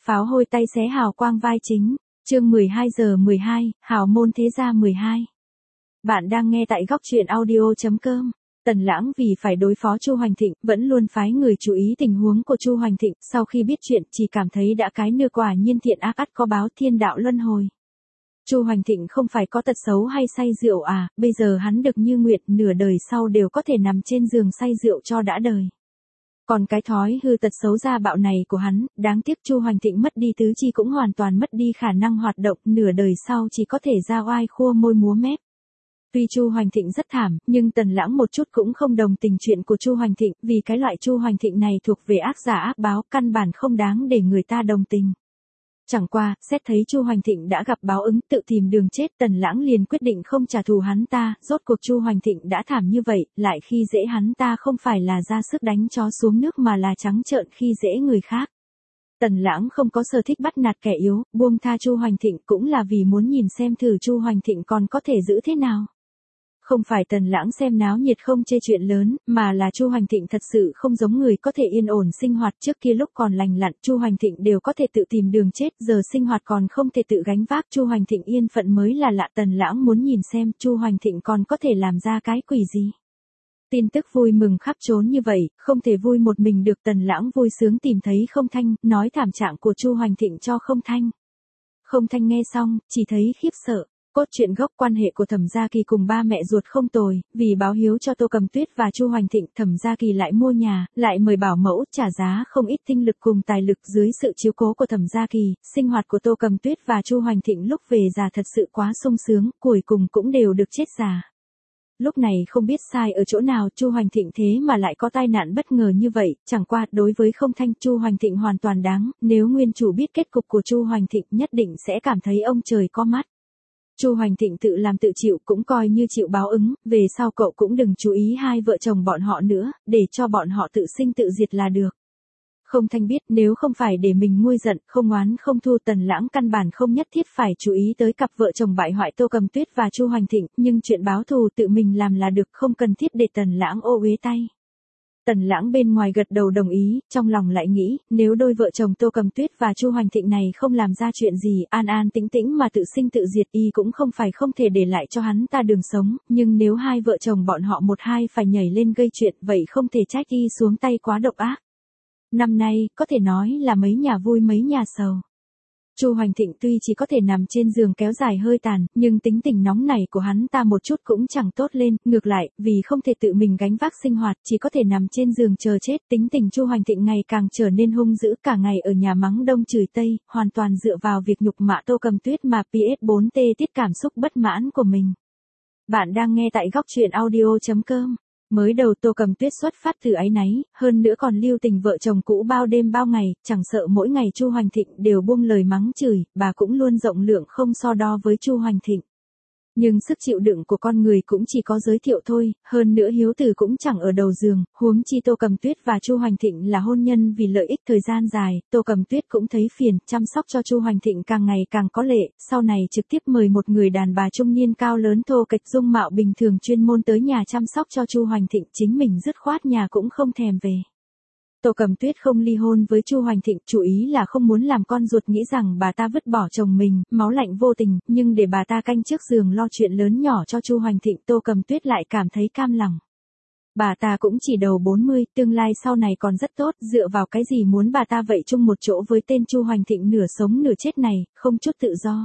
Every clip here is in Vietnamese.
Pháo hôi tay xé hào quang vai chính. Chương 12 giờ 12, hào môn thế gia 12. Bạn đang nghe tại góc truyện audio.com. Tần Lãng vì phải đối phó Chu Hoành Thịnh, vẫn luôn phái người chú ý tình huống của Chu Hoành Thịnh, sau khi biết chuyện chỉ cảm thấy đã cái nưa quả nhiên thiện ác ắt có báo, thiên đạo luân hồi. Chu Hoành Thịnh không phải có tật xấu hay say rượu à, bây giờ hắn được như nguyện, nửa đời sau đều có thể nằm trên giường say rượu cho đã đời. Còn cái thói hư tật xấu gia bạo này của hắn, đáng tiếc Chu Hoành Thịnh mất đi tứ chi cũng hoàn toàn mất đi khả năng hoạt động, nửa đời sau chỉ có thể ra oai khua môi múa mép. Tuy Chu Hoành Thịnh rất thảm, nhưng Tần Lãng một chút cũng không đồng tình chuyện của Chu Hoành Thịnh, vì cái loại Chu Hoành Thịnh này thuộc về ác giả ác báo, căn bản không đáng để người ta đồng tình. Chẳng qua, xét thấy Chu Hoành Thịnh đã gặp báo ứng, tự tìm đường chết, Tần Lãng liền quyết định không trả thù hắn ta, rốt cuộc Chu Hoành Thịnh đã thảm như vậy, lại khi dễ hắn ta không phải là ra sức đánh chó xuống nước mà là trắng trợn khi dễ người khác. Tần Lãng không có sở thích bắt nạt kẻ yếu, buông tha Chu Hoành Thịnh cũng là vì muốn nhìn xem thử Chu Hoành Thịnh còn có thể giữ thế nào. Không phải Tần Lãng xem náo nhiệt không chê chuyện lớn, mà là Chu Hoành Thịnh thật sự không giống người có thể yên ổn sinh hoạt. Trước kia lúc còn lành lặn, Chu Hoành Thịnh đều có thể tự tìm đường chết, giờ sinh hoạt còn không thể tự gánh vác, Chu Hoành Thịnh yên phận mới là lạ. Tần Lãng muốn nhìn xem Chu Hoành Thịnh còn có thể làm ra cái quỷ gì. Tin tức vui mừng khắp trốn như vậy, không thể vui một mình được. Tần Lãng vui sướng tìm thấy Không Thanh, nói thảm trạng của Chu Hoành Thịnh cho Không Thanh. Không Thanh nghe xong, chỉ thấy khiếp sợ. Cốt truyện gốc quan hệ của Thẩm Gia Kỳ cùng ba mẹ ruột không tồi, vì báo hiếu cho Tô Cầm Tuyết và Chu Hoành Thịnh, Thẩm Gia Kỳ lại mua nhà, lại mời bảo mẫu, trả giá không ít tinh lực cùng tài lực. Dưới sự chiếu cố của Thẩm Gia Kỳ, sinh hoạt của Tô Cầm Tuyết và Chu Hoành Thịnh lúc về già thật sự quá sung sướng, cuối cùng cũng đều được chết già. Lúc này không biết sai ở chỗ nào, Chu Hoành Thịnh thế mà lại có tai nạn bất ngờ như vậy, chẳng qua đối với Không Thanh, Chu Hoành Thịnh hoàn toàn đáng, nếu nguyên chủ biết kết cục của Chu Hoành Thịnh nhất định sẽ cảm thấy ông trời có mắt. Chu Hoành Thịnh tự làm tự chịu cũng coi như chịu báo ứng, về sau cậu cũng đừng chú ý hai vợ chồng bọn họ nữa, để cho bọn họ tự sinh tự diệt là được. Không Thanh biết nếu không phải để mình nguôi giận, không oán không thu, Tần Lãng căn bản không nhất thiết phải chú ý tới cặp vợ chồng bại hoại Tô Cầm Tuyết và Chu Hoành Thịnh, nhưng chuyện báo thù tự mình làm là được, không cần thiết để Tần Lãng ô uế tay. Tần Lãng bên ngoài gật đầu đồng ý, trong lòng lại nghĩ, nếu đôi vợ chồng Tô Cầm Tuyết và Chu Hoành Thịnh này không làm ra chuyện gì, an an tĩnh tĩnh mà tự sinh tự diệt, y cũng không phải không thể để lại cho hắn ta đường sống, nhưng nếu hai vợ chồng bọn họ một hai phải nhảy lên gây chuyện, vậy không thể trách y xuống tay quá độc ác. Năm nay, có thể nói là mấy nhà vui mấy nhà sầu. Chu Hoành Thịnh tuy chỉ có thể nằm trên giường kéo dài hơi tàn, nhưng tính tình nóng này của hắn ta một chút cũng chẳng tốt lên, ngược lại, vì không thể tự mình gánh vác sinh hoạt, chỉ có thể nằm trên giường chờ chết, tính tình Chu Hoành Thịnh ngày càng trở nên hung dữ, cả ngày ở nhà mắng đông chửi tây, hoàn toàn dựa vào việc nhục mạ Tô Cầm Tuyết mà PS4T tiết cảm xúc bất mãn của mình. Bạn đang nghe tại góc truyện audio.com. Mới đầu Tô Cầm Tuyết xuất phát từ áy náy, hơn nữa còn lưu tình vợ chồng cũ bao đêm bao ngày, chẳng sợ mỗi ngày Chu Hoành Thịnh đều buông lời mắng chửi, bà cũng luôn rộng lượng không so đo với Chu Hoành Thịnh. Nhưng sức chịu đựng của con người cũng chỉ có giới thiệu thôi, hơn nữa hiếu tử cũng chẳng ở đầu giường, huống chi Tô Cầm Tuyết và Chu Hoành Thịnh là hôn nhân vì lợi ích thời gian dài, Tô Cầm Tuyết cũng thấy phiền, chăm sóc cho Chu Hoành Thịnh càng ngày càng có lệ, sau này trực tiếp mời một người đàn bà trung niên cao lớn thô kệch dung mạo bình thường chuyên môn tới nhà chăm sóc cho Chu Hoành Thịnh, chính mình dứt khoát nhà cũng không thèm về. Tô Cầm Tuyết không ly hôn với Chu Hoành Thịnh, chủ ý là không muốn làm con ruột nghĩ rằng bà ta vứt bỏ chồng mình, máu lạnh vô tình, nhưng để bà ta canh trước giường lo chuyện lớn nhỏ cho Chu Hoành Thịnh, Tô Cầm Tuyết lại cảm thấy cam lòng. Bà ta cũng chỉ đầu 40, tương lai sau này còn rất tốt, dựa vào cái gì muốn bà ta vậy chung một chỗ với tên Chu Hoành Thịnh nửa sống nửa chết này, không chút tự do.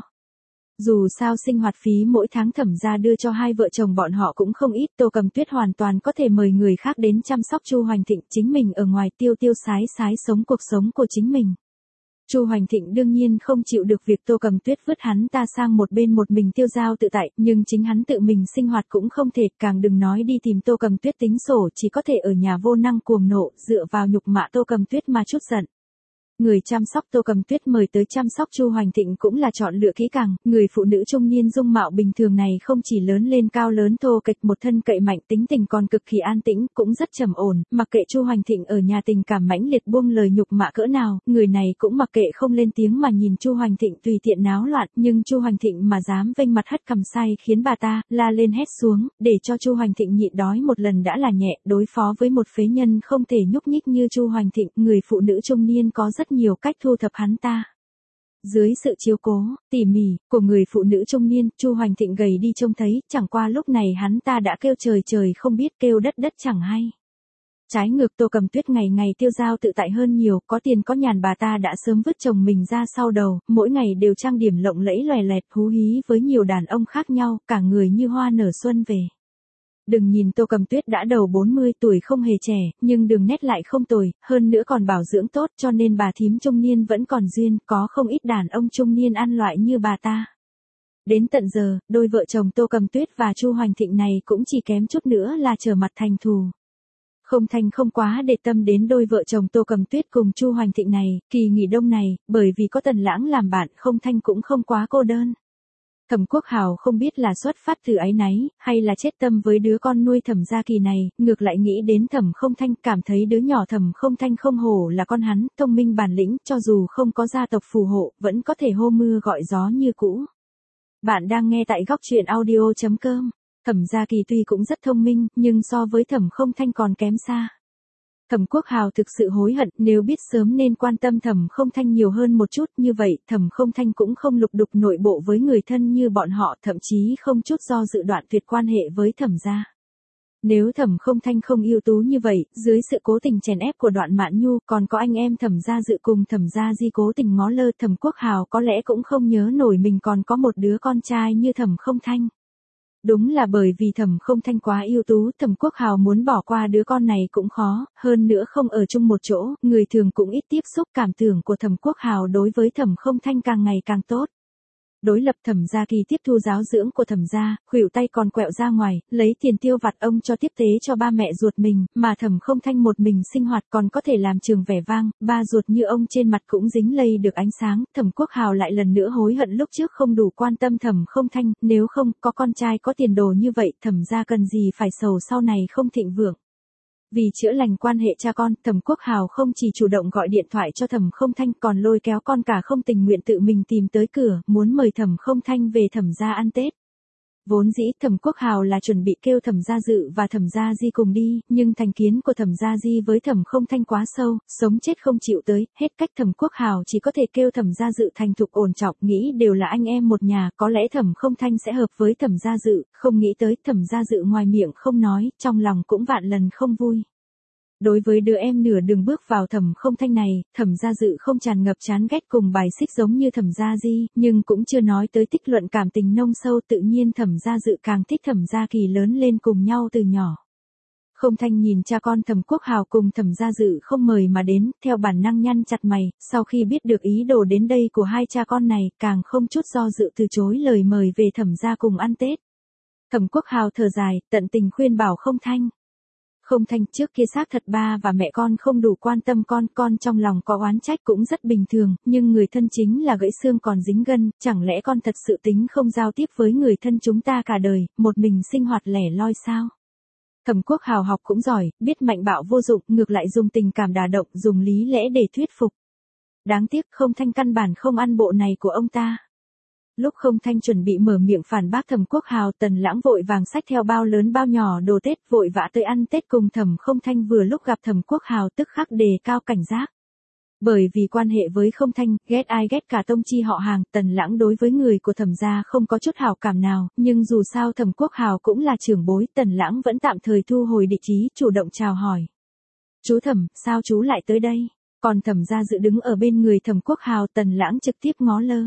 Dù sao sinh hoạt phí mỗi tháng Thẩm gia đưa cho hai vợ chồng bọn họ cũng không ít, Tô Cầm Tuyết hoàn toàn có thể mời người khác đến chăm sóc Chu Hoành Thịnh, chính mình ở ngoài tiêu tiêu sái sái sống cuộc sống của chính mình. Chu Hoành Thịnh đương nhiên không chịu được việc Tô Cầm Tuyết vứt hắn ta sang một bên một mình tiêu dao tự tại, nhưng chính hắn tự mình sinh hoạt cũng không thể, càng đừng nói đi tìm Tô Cầm Tuyết tính sổ, chỉ có thể ở nhà vô năng cuồng nộ, dựa vào nhục mạ Tô Cầm Tuyết mà chút giận. Người chăm sóc Tô Cầm Tuyết mời tới chăm sóc Chu Hoành Thịnh cũng là chọn lựa kỹ càng, người phụ nữ trung niên dung mạo bình thường này không chỉ lớn lên cao lớn thô kệch, một thân cậy mạnh, tính tình còn cực kỳ an tĩnh, cũng rất trầm ổn, mặc kệ Chu Hoành Thịnh ở nhà tình cảm mãnh liệt buông lời nhục mạ cỡ nào, người này cũng mặc kệ không lên tiếng mà nhìn Chu Hoành Thịnh tùy tiện náo loạn, nhưng Chu Hoành Thịnh mà dám vênh mặt hất cằm say khiến bà ta la lên hét xuống, để cho Chu Hoành Thịnh nhịn đói một lần đã là nhẹ, đối phó với một phế nhân không thể nhúc nhích như Chu Hoành Thịnh, người phụ nữ trung niên có rất rất nhiều cách thu thập hắn ta. Dưới sự chiếu cố, tỉ mỉ, của người phụ nữ trung niên, Chu Hoành Thịnh gầy đi trông thấy, chẳng qua lúc này hắn ta đã kêu trời trời không biết kêu đất đất chẳng hay. Trái ngược Tô Cầm Tuyết ngày ngày tiêu dao tự tại hơn nhiều, có tiền có nhàn bà ta đã sớm vứt chồng mình ra sau đầu, mỗi ngày đều trang điểm lộng lẫy lòe loẹt hú hí với nhiều đàn ông khác nhau, cả người như hoa nở xuân về. Đừng nhìn Tô Cầm Tuyết đã đầu 40 tuổi không hề trẻ, nhưng đường nét lại không tồi, hơn nữa còn bảo dưỡng tốt cho nên bà thím trung niên vẫn còn duyên, có không ít đàn ông trung niên ăn loại như bà ta. Đến tận giờ, đôi vợ chồng Tô Cầm Tuyết và Chu Hoành Thịnh này cũng chỉ kém chút nữa là trở mặt thành thù. Không Thanh không quá để tâm đến đôi vợ chồng Tô Cầm Tuyết cùng Chu Hoành Thịnh này, kỳ nghỉ đông này, bởi vì có Tần Lãng làm bạn, Không Thanh cũng không quá cô đơn. Thẩm Quốc Hào không biết là xuất phát từ áy náy, hay là chết tâm với đứa con nuôi Thẩm Gia Kỳ này, ngược lại nghĩ đến Thẩm Không Thanh, cảm thấy đứa nhỏ Thẩm Không Thanh không hổ là con hắn, thông minh bản lĩnh, cho dù không có gia tộc phù hộ, vẫn có thể hô mưa gọi gió như cũ. Bạn đang nghe tại góc truyện audio.com. Thẩm Gia Kỳ tuy cũng rất thông minh, nhưng so với Thẩm Không Thanh còn kém xa. Thẩm Quốc Hào thực sự hối hận, nếu biết sớm nên quan tâm Thẩm Không Thanh nhiều hơn một chút, như vậy Thẩm Không Thanh cũng không lục đục nội bộ với người thân như bọn họ, thậm chí không chút do dự đoạn tuyệt quan hệ với Thẩm gia. Nếu Thẩm Không Thanh không ưu tú như vậy, dưới sự cố tình chèn ép của Đoạn Mạn Nhu, còn có anh em Thẩm Gia Dự cùng Thẩm Gia Di cố tình ngó lơ, Thẩm Quốc Hào có lẽ cũng không nhớ nổi mình còn có một đứa con trai như Thẩm Không Thanh. Đúng là bởi vì Thẩm Không Thanh quá ưu tú, Thẩm Quốc Hào muốn bỏ qua đứa con này cũng khó, hơn nữa không ở chung một chỗ, người thường cũng ít tiếp xúc, cảm tưởng của Thẩm Quốc Hào đối với Thẩm Không Thanh càng ngày càng tốt. Đối lập Thẩm Gia Kỳ tiếp thu giáo dưỡng của Thẩm gia, khuỷu tay còn quẹo ra ngoài, lấy tiền tiêu vặt ông cho tiếp tế cho ba mẹ ruột mình, mà Thẩm Không Thanh một mình sinh hoạt còn có thể làm trường vẻ vang, ba ruột như ông trên mặt cũng dính lây được ánh sáng, Thẩm Quốc Hào lại lần nữa hối hận lúc trước không đủ quan tâm Thẩm Không Thanh, nếu không, có con trai có tiền đồ như vậy, Thẩm gia cần gì phải sầu sau này không thịnh vượng. Vì chữa lành quan hệ cha con, Thẩm Quốc Hào không chỉ chủ động gọi điện thoại cho Thẩm Không Thanh còn lôi kéo con cả không tình nguyện tự mình tìm tới cửa, muốn mời Thẩm Không Thanh về Thẩm gia ăn Tết. Vốn dĩ Thẩm Quốc Hào là chuẩn bị kêu Thẩm Gia Dự và Thẩm Gia Di cùng đi, nhưng thành kiến của Thẩm Gia Di với Thẩm Không Thanh quá sâu, sống chết không chịu tới, hết cách Thẩm Quốc Hào chỉ có thể kêu Thẩm Gia Dự thành thục ổn trọng, nghĩ đều là anh em một nhà, có lẽ Thẩm Không Thanh sẽ hợp với Thẩm Gia Dự, không nghĩ tới Thẩm Gia Dự ngoài miệng không nói, trong lòng cũng vạn lần không vui. Đối với đứa em nửa đường bước vào Thẩm Không Thanh này, Thẩm Gia Dự không tràn ngập chán ghét cùng bài xích giống như Thẩm Gia Di, nhưng cũng chưa nói tới tích luận cảm tình nông sâu, tự nhiên Thẩm Gia Dự càng thích Thẩm Gia Kỳ lớn lên cùng nhau từ nhỏ. Không Thanh nhìn cha con Thẩm Quốc Hào cùng Thẩm Gia Dự không mời mà đến, theo bản năng nhăn chặt mày, sau khi biết được ý đồ đến đây của hai cha con này, càng không chút do dự từ chối lời mời về Thẩm gia cùng ăn Tết. Thẩm Quốc Hào thở dài, tận tình khuyên bảo Không Thanh. Không Thanh, trước kia xác thật ba và mẹ con không đủ quan tâm con trong lòng có oán trách cũng rất bình thường, nhưng người thân chính là gãy xương còn dính gân, chẳng lẽ con thật sự tính không giao tiếp với người thân chúng ta cả đời, một mình sinh hoạt lẻ loi sao? Thẩm Quốc Hào học cũng giỏi, biết mạnh bạo vô dụng, ngược lại dùng tình cảm đả động, dùng lý lẽ để thuyết phục. Đáng tiếc Không Thanh căn bản không ăn bộ này của ông ta. Lúc Không Thanh chuẩn bị mở miệng phản bác Thẩm Quốc Hào, Tần Lãng vội vàng xách theo bao lớn bao nhỏ đồ Tết vội vã tới ăn Tết cùng Thẩm Không Thanh, vừa lúc gặp Thẩm Quốc Hào tức khắc đề cao cảnh giác. Bởi vì quan hệ với Không Thanh, ghét ai ghét cả tông chi họ hàng, Tần Lãng đối với người của Thẩm gia không có chút hảo cảm nào, nhưng dù sao Thẩm Quốc Hào cũng là trưởng bối, Tần Lãng vẫn tạm thời thu hồi địch ý, chủ động chào hỏi. Chú Thẩm, sao chú lại tới đây? Còn Thẩm Gia Dự đứng ở bên người Thẩm Quốc Hào, Tần Lãng trực tiếp ngó lơ.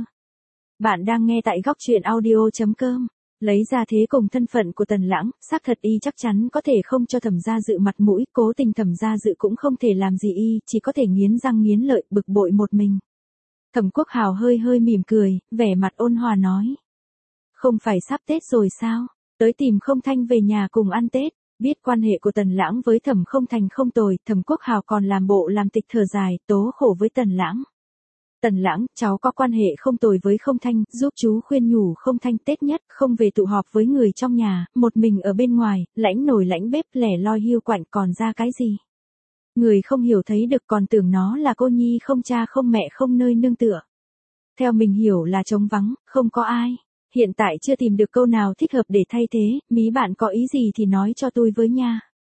Bạn đang nghe tại góc truyện audio.com. Lấy ra thế cùng thân phận của Tần Lãng, xác thật y chắc chắn có thể không cho Thẩm Gia Dự mặt mũi, cố tình Thẩm Gia Dự cũng không thể làm gì y, chỉ có thể nghiến răng nghiến lợi, bực bội một mình. Thẩm Quốc Hào hơi hơi mỉm cười, vẻ mặt ôn hòa nói. Không phải sắp Tết rồi sao? Tới tìm Không Thanh về nhà cùng ăn Tết. Biết quan hệ của Tần Lãng với Thẩm Không Thanh không tồi, Thẩm Quốc Hào còn làm bộ làm tịch thở dài, tố khổ với Tần Lãng. Tần Lãng, cháu có quan hệ không tồi với Không Thanh, giúp chú khuyên nhủ Không Thanh Tết nhất, không về tụ họp với người trong nhà, một mình ở bên ngoài, lãnh nồi lãnh bếp lẻ loi hiu quạnh còn ra cái gì. Người không hiểu thấy được còn tưởng nó là cô nhi không cha không mẹ không nơi nương tựa. Theo mình hiểu là trống vắng, không có ai. Hiện tại chưa tìm được câu nào thích hợp để thay thế, mí bạn có ý gì thì nói cho tôi với nha.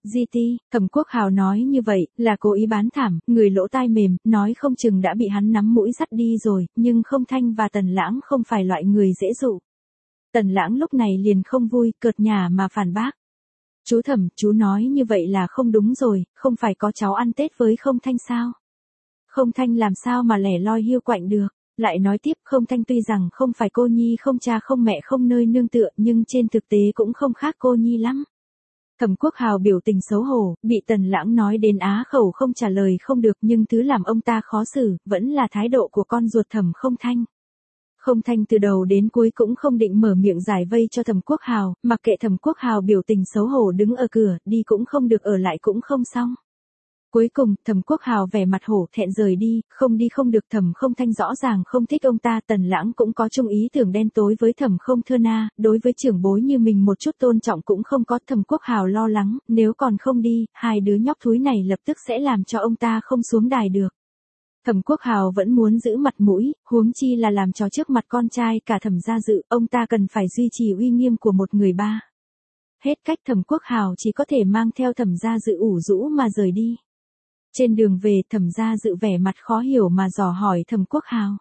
GT, Thẩm Quốc Hào nói như vậy, là cố ý bán thảm, người lỗ tai mềm, nói không chừng đã bị hắn nắm mũi dắt đi rồi, nhưng Không Thanh và Tần Lãng không phải loại người dễ dụ. Tần Lãng lúc này liền không vui, cợt nhả mà phản bác. Chú Thẩm, chú nói như vậy là không đúng rồi, không phải có cháu ăn Tết với Không Thanh sao? Không Thanh làm sao mà lẻ loi hiu quạnh được? Lại nói tiếp, Không Thanh tuy rằng không phải cô nhi không cha không mẹ không nơi nương tựa, nhưng trên thực tế cũng không khác cô nhi lắm. Thẩm Quốc Hào biểu tình xấu hổ, bị Tần Lãng nói đến á khẩu không trả lời không được, nhưng thứ làm ông ta khó xử, vẫn là thái độ của con ruột Thẩm Không Thanh. Không Thanh từ đầu đến cuối cũng không định mở miệng giải vây cho Thẩm Quốc Hào, mặc kệ Thẩm Quốc Hào biểu tình xấu hổ đứng ở cửa, đi cũng không được ở lại cũng không xong. Cuối cùng, Thẩm Quốc Hào vẻ mặt hổ thẹn rời đi, không đi không được. Thẩm Không Thanh rõ ràng không thích ông ta. Tần Lãng cũng có chung ý tưởng đen tối với Thẩm Không Thơ Na, đối với trưởng bối như mình một chút tôn trọng cũng không có. Thẩm Quốc Hào lo lắng, nếu còn không đi, hai đứa nhóc thúi này lập tức sẽ làm cho ông ta không xuống đài được. Thẩm Quốc Hào vẫn muốn giữ mặt mũi, huống chi là làm trò trước mặt con trai cả Thẩm gia Dự, ông ta cần phải duy trì uy nghiêm của một người ba. Hết cách, Thẩm Quốc Hào chỉ có thể mang theo Thẩm gia Dự ủ rũ mà rời đi. Trên đường về, Thẩm gia Dự vẻ mặt khó hiểu mà dò hỏi Thẩm Quốc Hào.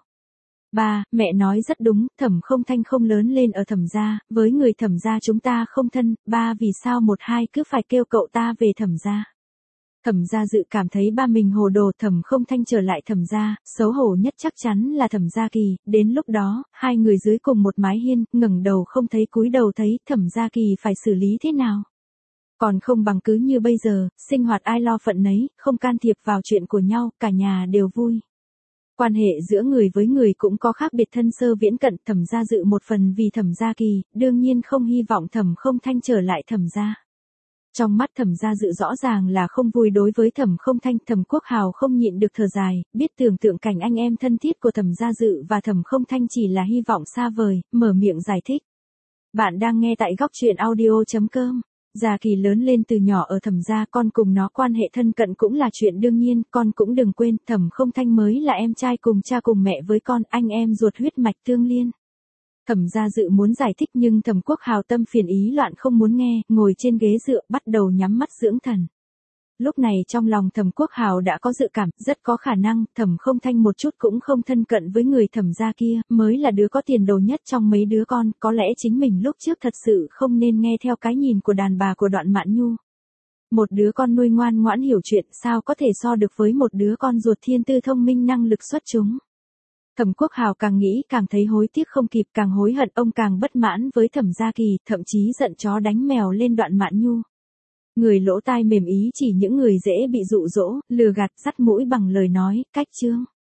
Ba, mẹ nói rất đúng, Thẩm Không Thanh không lớn lên ở Thẩm gia, với người Thẩm gia chúng ta không thân, ba vì sao một hai cứ phải kêu cậu ta về Thẩm gia. Thẩm gia Dự cảm thấy ba mình hồ đồ. Thẩm Không Thanh trở lại Thẩm gia, xấu hổ nhất chắc chắn là Thẩm Gia Kỳ, đến lúc đó, hai người dưới cùng một mái hiên, ngẩng đầu không thấy cúi đầu thấy, Thẩm Gia Kỳ phải xử lý thế nào? Còn không bằng cứ như bây giờ, sinh hoạt ai lo phận nấy, không can thiệp vào chuyện của nhau, cả nhà đều vui. Quan hệ giữa người với người cũng có khác biệt thân sơ viễn cận. Thẩm Gia Dự một phần vì Thẩm Gia Kỳ, đương nhiên không hy vọng Thẩm Không Thanh trở lại Thẩm gia. Trong mắt Thẩm Gia Dự rõ ràng là không vui đối với Thẩm Không Thanh. Thẩm Quốc Hào không nhịn được thở dài, biết tưởng tượng cảnh anh em thân thiết của Thẩm Gia Dự và Thẩm Không Thanh chỉ là hy vọng xa vời, mở miệng giải thích. Bạn đang nghe tại góc truyện audio.com. Gia Kỳ lớn lên từ nhỏ ở Thẩm gia, con cùng nó quan hệ thân cận cũng là chuyện đương nhiên, con cũng đừng quên, Thẩm Không Thanh mới là em trai cùng cha cùng mẹ với con, anh em ruột huyết mạch tương liên. Thẩm Gia Dự muốn giải thích nhưng Thẩm Quốc Hào tâm phiền ý loạn không muốn nghe, ngồi trên ghế dựa, bắt đầu nhắm mắt dưỡng thần. Lúc này trong lòng Thẩm Quốc Hào đã có dự cảm, rất có khả năng, Thẩm Không Thanh một chút cũng không thân cận với người Thẩm gia kia, mới là đứa có tiền đồ nhất trong mấy đứa con, có lẽ chính mình lúc trước thật sự không nên nghe theo cái nhìn của đàn bà của Đoạn Mạn Nhu. Một đứa con nuôi ngoan ngoãn hiểu chuyện, sao có thể so được với một đứa con ruột thiên tư thông minh năng lực xuất chúng. Thẩm Quốc Hào càng nghĩ càng thấy hối tiếc không kịp, càng hối hận, ông càng bất mãn với Thẩm Gia Kỳ, thậm chí giận chó đánh mèo lên Đoạn Mạn Nhu. Người lỗ tai mềm ý chỉ những người dễ bị dụ dỗ, lừa gạt, dắt mũi bằng lời nói, cách chương.